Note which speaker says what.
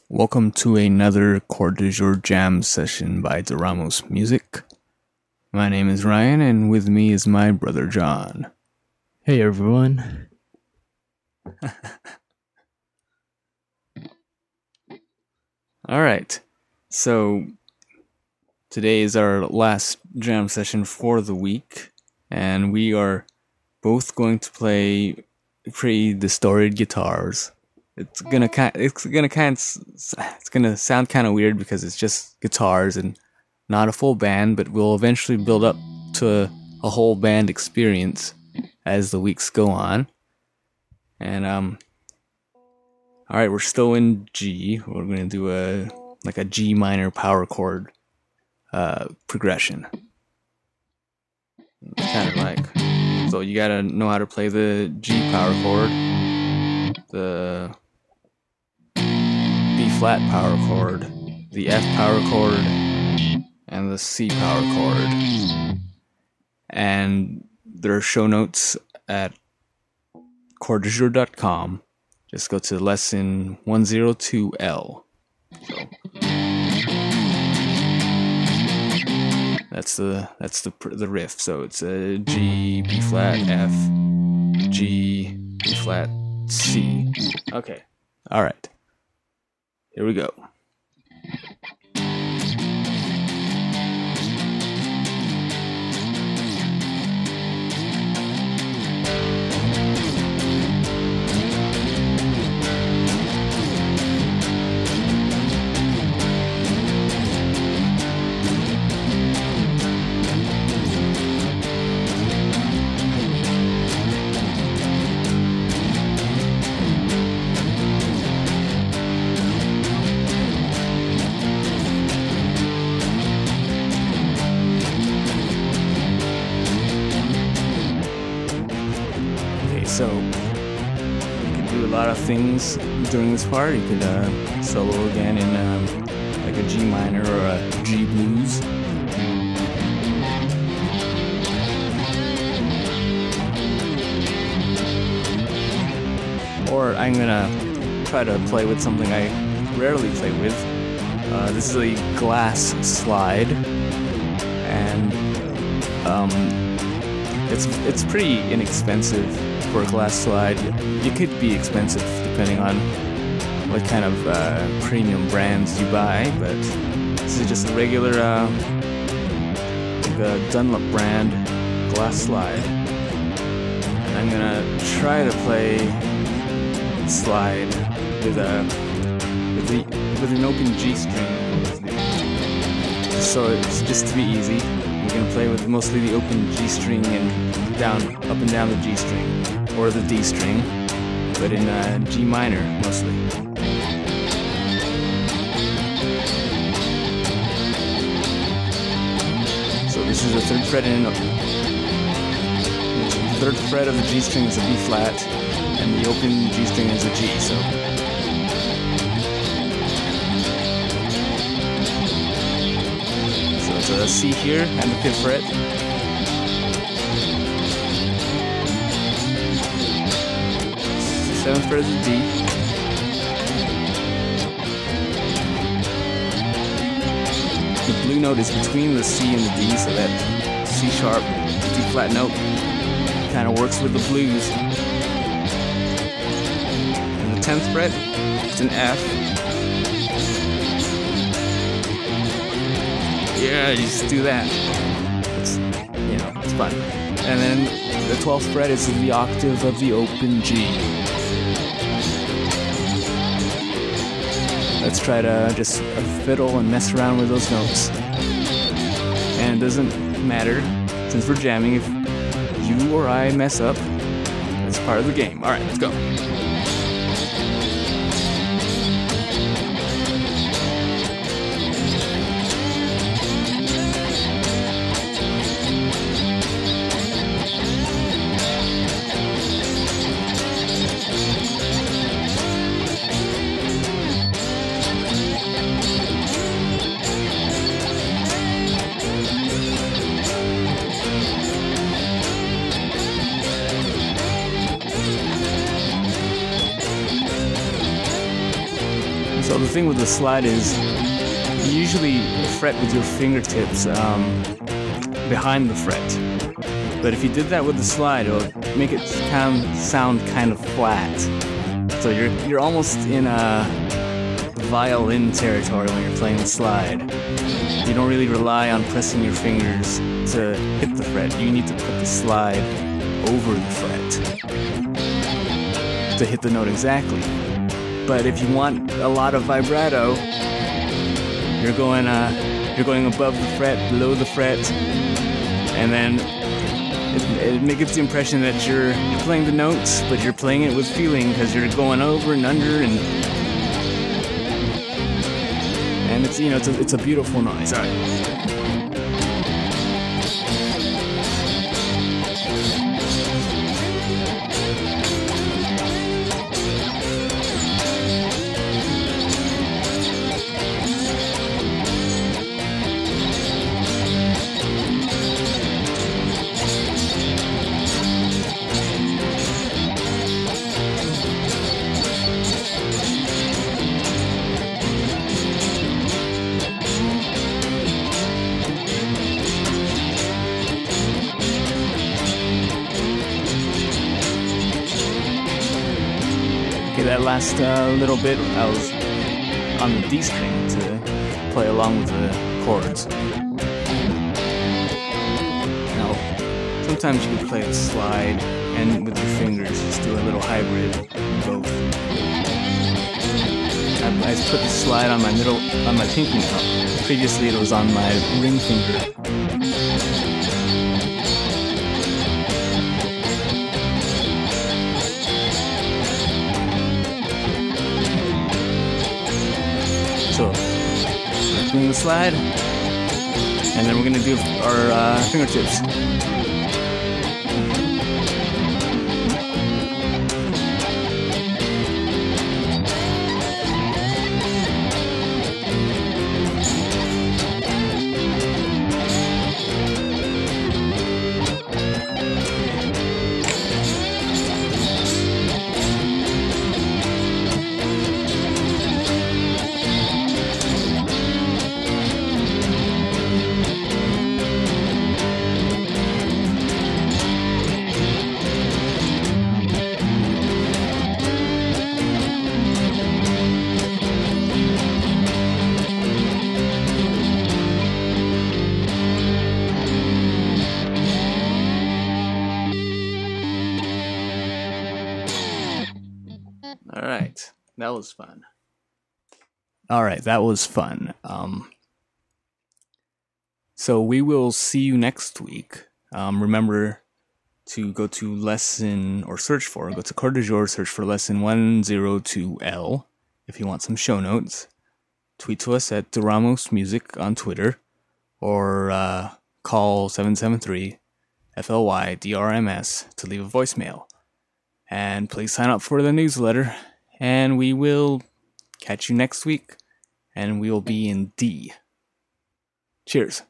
Speaker 1: Welcome to another Chord du Jour jam session by Doramos Music. My name is Ryan, and with me is my brother John.
Speaker 2: Hey everyone.
Speaker 1: Alright, so today is our last jam session for the week, and we are both going to play pretty distorted guitars. It's gonna sound kind of weird because it's just guitars and not a full band, but we'll eventually build up to a whole band experience as the weeks go on. And alright, we're still in G. We're gonna do a G minor power chord progression. It's kind of like, so you gotta know how to play the G power chord, the B flat power chord, the F power chord, and the C power chord. And there are show notes at chorddujour.com. Just go to lesson 102L. So that's the riff. So it's a G, B flat, F, G, B flat, C. Okay. All right. Here we go. So, you could do a lot of things during this part. You could solo again in like a G minor or a G blues. Or I'm gonna try to play with something I rarely play with. This is a glass slide, and it's pretty inexpensive for a glass slide. It could be expensive depending on what kind of premium brands you buy, but this is just a regular Dunlop brand glass slide. And I'm gonna try to play slide with an open G string. So it's just to be easy. We're gonna play with mostly the open G string and up and down the G string, or the D string, but in G minor mostly. So this is the third fret the third fret of the G string is a B flat, and the open G string is a G. So it's a C here and the fifth fret. Seventh fret is a D. The blue note is between the C and the D, so that C sharp, D flat note kind of works with the blues. And the 10th fret is an F. Yeah, you just do that. It's fun. And then the 12th fret is the octave of the open G. Let's try to just fiddle and mess around with those notes. And it doesn't matter, since we're jamming, if you or I mess up, it's part of the game. Alright, let's go. So the thing with the slide is you usually fret with your fingertips behind the fret. But if you did that with the slide, it'll make it sound kind of flat. So you're almost in a violin territory when you're playing the slide. You don't really rely on pressing your fingers to hit the fret. You need to put the slide over the fret to hit the note exactly. But if you want a lot of vibrato, you're going above the fret, below the fret, and then it gives the impression that you're playing the notes, but you're playing it with feeling because you're going over and under, and it's a beautiful noise. All right. That last little bit, I was on the D string to play along with the chords. Now, sometimes you can play the slide and with your fingers, just do a little hybrid of both. I put the slide on my pinky now. Previously, it was on my ring finger. So, doing the slide, and then we're going to do our fingertips. Alright, that was fun. So we will see you next week. Remember to go to go to Cours du Jour, search for lesson 102L if you want some show notes. Tweet to us at Ramos Music on Twitter, or call 773-FLY-DRMS to leave a voicemail. And please sign up for the newsletter, and we will catch you next week, and we will be in D. Cheers.